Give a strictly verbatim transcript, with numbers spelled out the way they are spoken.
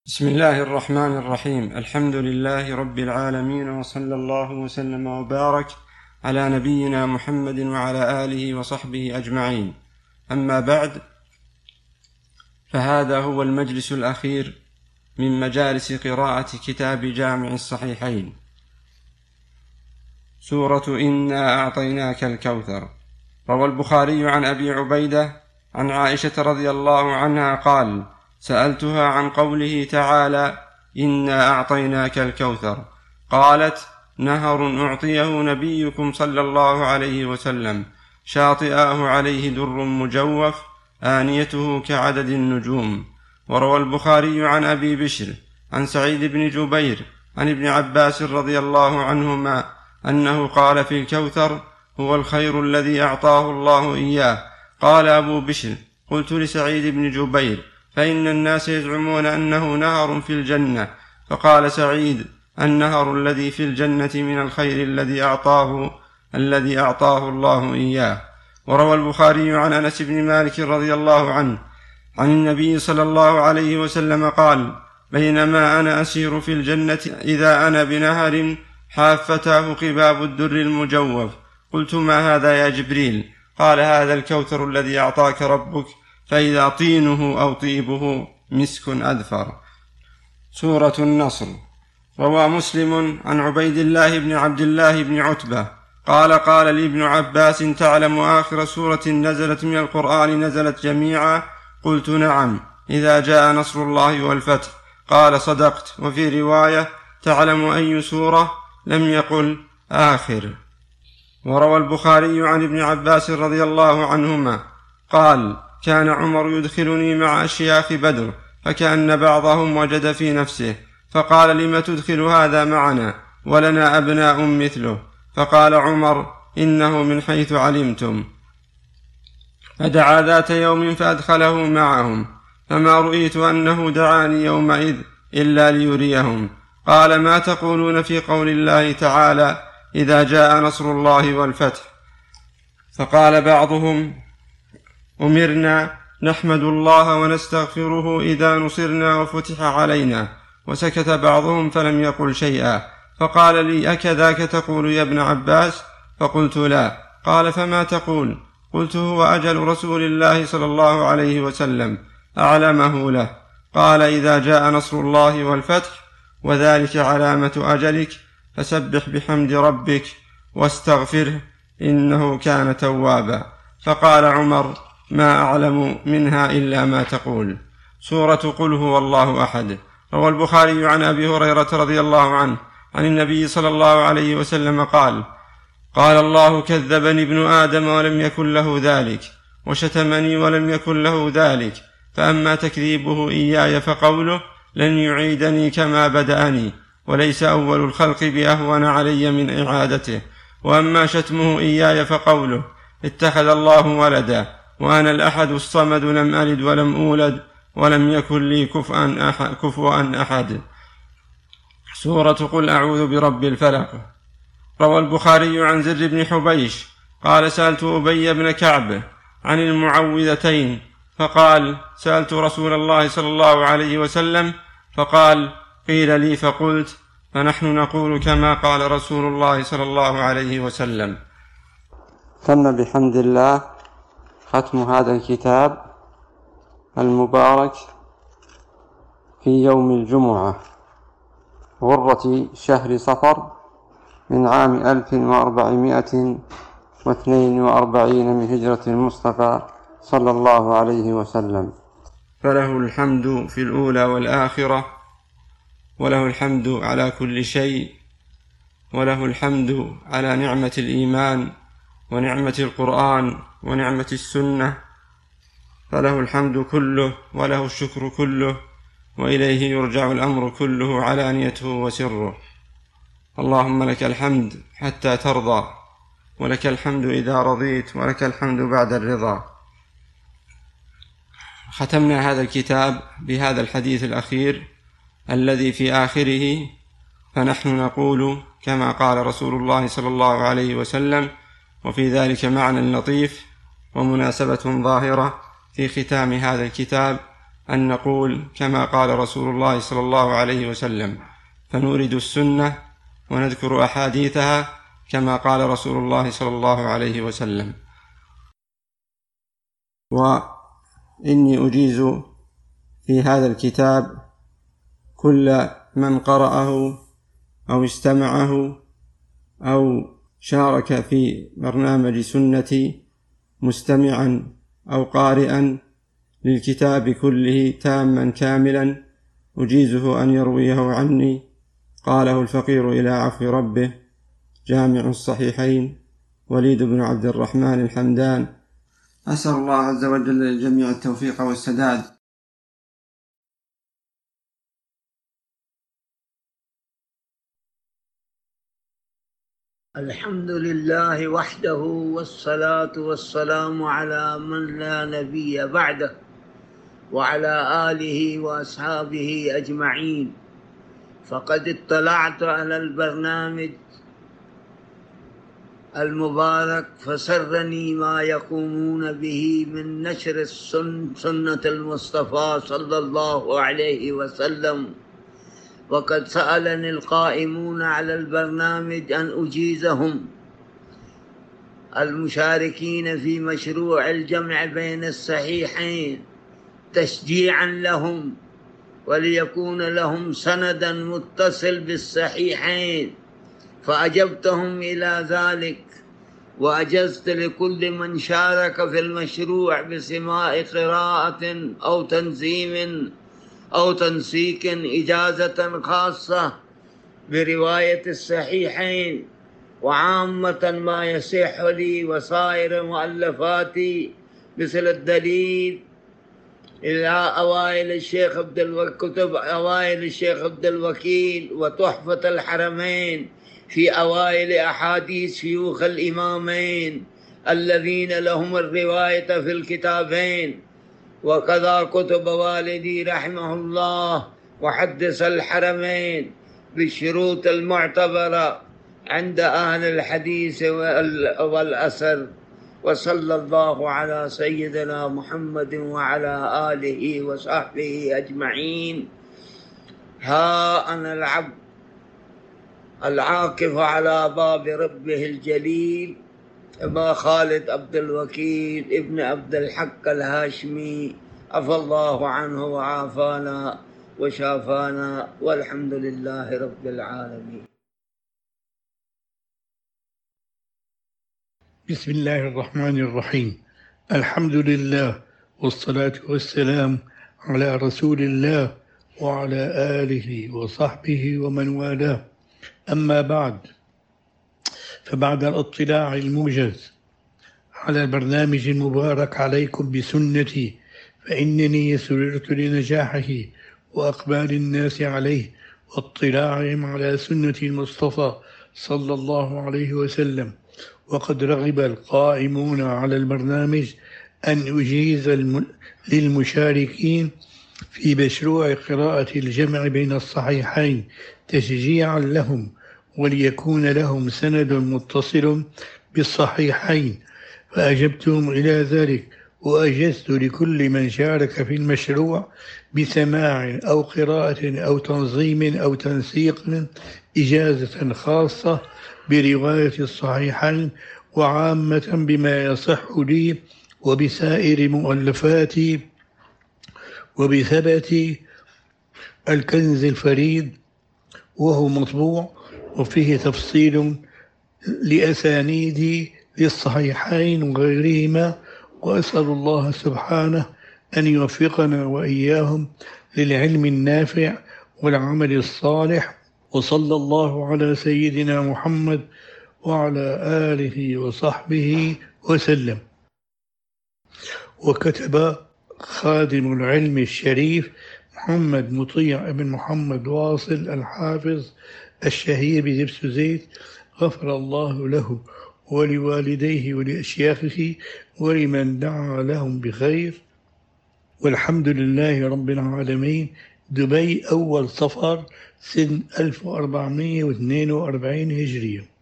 بسم الله الرحمن الرحيم. الحمد لله رب العالمين، وصلى الله وسلم وبارك على نبينا محمد وعلى آله وصحبه أجمعين. أما بعد، فهذا هو المجلس الأخير من مجالس قراءة كتاب جامع الصحيحين، سورة إنا أعطيناك الكوثر. روى البخاري عن أبي عبيدة عن عائشة رضي الله عنها قال: سألتها عن قوله تعالى: إنا أعطيناك الكوثر، قالت: نهر أعطيه نبيكم صلى الله عليه وسلم، شاطئاه عليه در مجوف، آنيته كعدد النجوم. وروى البخاري عن أبي بشر عن سعيد بن جبير عن ابن عباس رضي الله عنهما أنه قال في الكوثر: هو الخير الذي أعطاه الله إياه. قال أبو بشر: قلت لسعيد بن جبير: فإن الناس يزعمون أنه نهر في الجنة. فقال سعيد: النهر الذي في الجنة من الخير الذي أعطاه الذي أعطاه الله إياه. وروى البخاري عن أنس بن مالك رضي الله عنه عن النبي صلى الله عليه وسلم قال: بينما أنا أسير في الجنة إذا أنا بنهر حافتاه قباب الدر المجوف. قلت: ما هذا يا جبريل؟ قال: هذا الكوثر الذي أعطاك ربك، فإذا طينه أو طيبه مسك أذفر. سورة النصر. روى مسلم عن عبيد الله بن عبد الله بن عتبة قال: قال لي ابن عباس: تعلم آخر سورة نزلت من القرآن نزلت جميعا؟ قلت: نعم، إذا جاء نصر الله والفتح. قال: صدقت. وفي رواية: تعلم أي سورة؟ لم يقل آخر. وروى البخاري عن ابن عباس رضي الله عنهما قال: كان عمر يدخلني مع أشياخ بدر، فكأن بعضهم وجد في نفسه، فقال: لم تدخل هذا معنا ولنا أبناء مثله؟ فقال عمر: إنه من حيث علمتم. فدعا ذات يوم فأدخله معهم، فما رؤيت أنه دعاني يومئذ إلا ليريهم. قال: ما تقولون في قول الله تعالى: إذا جاء نصر الله والفتح؟ فقال بعضهم: أمرنا نحمد الله ونستغفره إذا نصرنا وفتح علينا. وسكت بعضهم فلم يقل شيئا. فقال لي: أكذاك تقول يا ابن عباس؟ فقلت: لا. قال: فما تقول؟ قلت: هو أجل رسول الله صلى الله عليه وسلم، أعلمه له. قال: إذا جاء نصر الله والفتح وذلك علامة أجلك، فسبح بحمد ربك واستغفره إنه كان توابا. فقال عمر: ما أعلم منها إلا ما تقول. سورة قل هو الله أحد. روى البخاري عن أبي هريرة رضي الله عنه عن النبي صلى الله عليه وسلم قال: قال الله: كذبني ابن آدم ولم يكن له ذلك، وشتمني ولم يكن له ذلك، فأما تكذيبه إياي فقوله: لن يعيدني كما بدأني، وليس أول الخلق بأهون علي من إعادته. وأما شتمه إياي فقوله: اتخذ الله ولدا، وأنا الأحد الصمد، لم ألد ولم أولد ولم يكن لي كفوا أحد, كفوا أحد. سورة قل أعوذ برب الفلق. روى البخاري عن زر بن حبيش قال: سألت أبي بن كعب عن المعوذتين، فقال: سألت رسول الله صلى الله عليه وسلم، فقال: قيل لي فقلت، فنحن نقول كما قال رسول الله صلى الله عليه وسلم. تم بحمد الله ختم هذا الكتاب المبارك في يوم الجمعة غرة شهر صفر من عام ألف وأربعمائة واثنين وأربعين من هجرة المصطفى صلى الله عليه وسلم. فله الحمد في الأولى والآخرة، وله الحمد على كل شيء، وله الحمد على نعمة الإيمان ونعمة القرآن ونعمة السنة، فله الحمد كله وله الشكر كله، وإليه يرجع الأمر كله علانيته وسره. اللهم لك الحمد حتى ترضى، ولك الحمد إذا رضيت، ولك الحمد بعد الرضا. ختمنا هذا الكتاب بهذا الحديث الأخير الذي في آخره: فنحن نقول كما قال رسول الله صلى الله عليه وسلم. وفي ذلك معنى لطيف ومناسبة ظاهرة في ختام هذا الكتاب، أن نقول كما قال رسول الله صلى الله عليه وسلم، فنورد السنة ونذكر أحاديثها كما قال رسول الله صلى الله عليه وسلم. وإني أجيز في هذا الكتاب كل من قرأه أو استمعه أو شارك في برنامج سنتي مستمعا أو قارئا للكتاب كله تاما كاملا، أجيزه أن يرويه عني. قاله الفقير إلى عفو ربه، جامع الصحيحين، وليد بن عبد الرحمن الحمدان. أسأل الله عز وجل للجميع التوفيق والسداد. الحمد لله وحده، والصلاة والسلام على من لا نبي بعده، وعلى آله وأصحابه أجمعين. فقد اطلعت على البرنامج المبارك، فسرني ما يقومون به من نشر السن سنة المصطفى صلى الله عليه وسلم. وقد سألني القائمون على البرنامج أن أجيزهم المشاركين في مشروع الجمع بين الصحيحين تشجيعا لهم، وليكون لهم سندا متصل بالصحيحين، فأجبتهم إلى ذلك، وأجزت لكل من شارك في المشروع بسماع قراءة أو تنظيم أو تنسيق إجازة خاصة برواية الصحيحين، وعامة ما يصح لي وسائر مؤلفاتي مثل الدليل إلى أوائل الشيخ عبد الوكيل، كتب أوائل الشيخ عبد الوكيل، وتحفة الحرمين في أوائل أحاديث شيوخ الإمامين الذين لهم الرواية في الكتابين، وكذا كتب والدي رحمه الله وحدث الحرمين بالشروط المعتبرة عند أهل الحديث والأثر. وصلى الله على سيدنا محمد وعلى آله وصحبه أجمعين. ها أنا العبد العاكف على باب ربه الجليل، أبا خالد عبد الوكيل ابن عبد الحق الهاشمي، عفى الله عنه وعافانا وشافانا، والحمد لله رب العالمين. بسم الله الرحمن الرحيم. الحمد لله، والصلاة والسلام على رسول الله وعلى آله وصحبه ومن والاه. أما بعد، فبعد الاطلاع الموجز على البرنامج المبارك عليكم بسنتي، فإنني سررت لنجاحه وأقبال الناس عليه واطلاعهم على سنة المصطفى صلى الله عليه وسلم. وقد رغب القائمون على البرنامج أن أجيز للمشاركين في مشروع قراءة الجمع بين الصحيحين تشجيعا لهم، وليكون لهم سند متصل بالصحيحين، فأجبتهم إلى ذلك، وأجزت لكل من شارك في المشروع بسماع أو قراءة أو تنظيم أو تنسيق إجازة خاصة برواية الصحيحين، وعامة بما يصح لي وبسائر مؤلفاتي، وبثبت الكنز الفريد وهو مطبوع وفيه تفصيل لأسانيد للصحيحين وغيرهما. وأسأل الله سبحانه أن يوفقنا وإياهم للعلم النافع والعمل الصالح. وصلى الله على سيدنا محمد وعلى آله وصحبه وسلم. وكتب خادم العلم الشريف محمد مطيع بن محمد واصل الحافظ الشهير بذبس زيت، غفر الله له ولوالديه ولأشياخه ولمن دعا لهم بخير، والحمد لله رب العالمين. دبي، أول صفر، سنة ألف وأربعمائة واثنين وأربعين هجرية.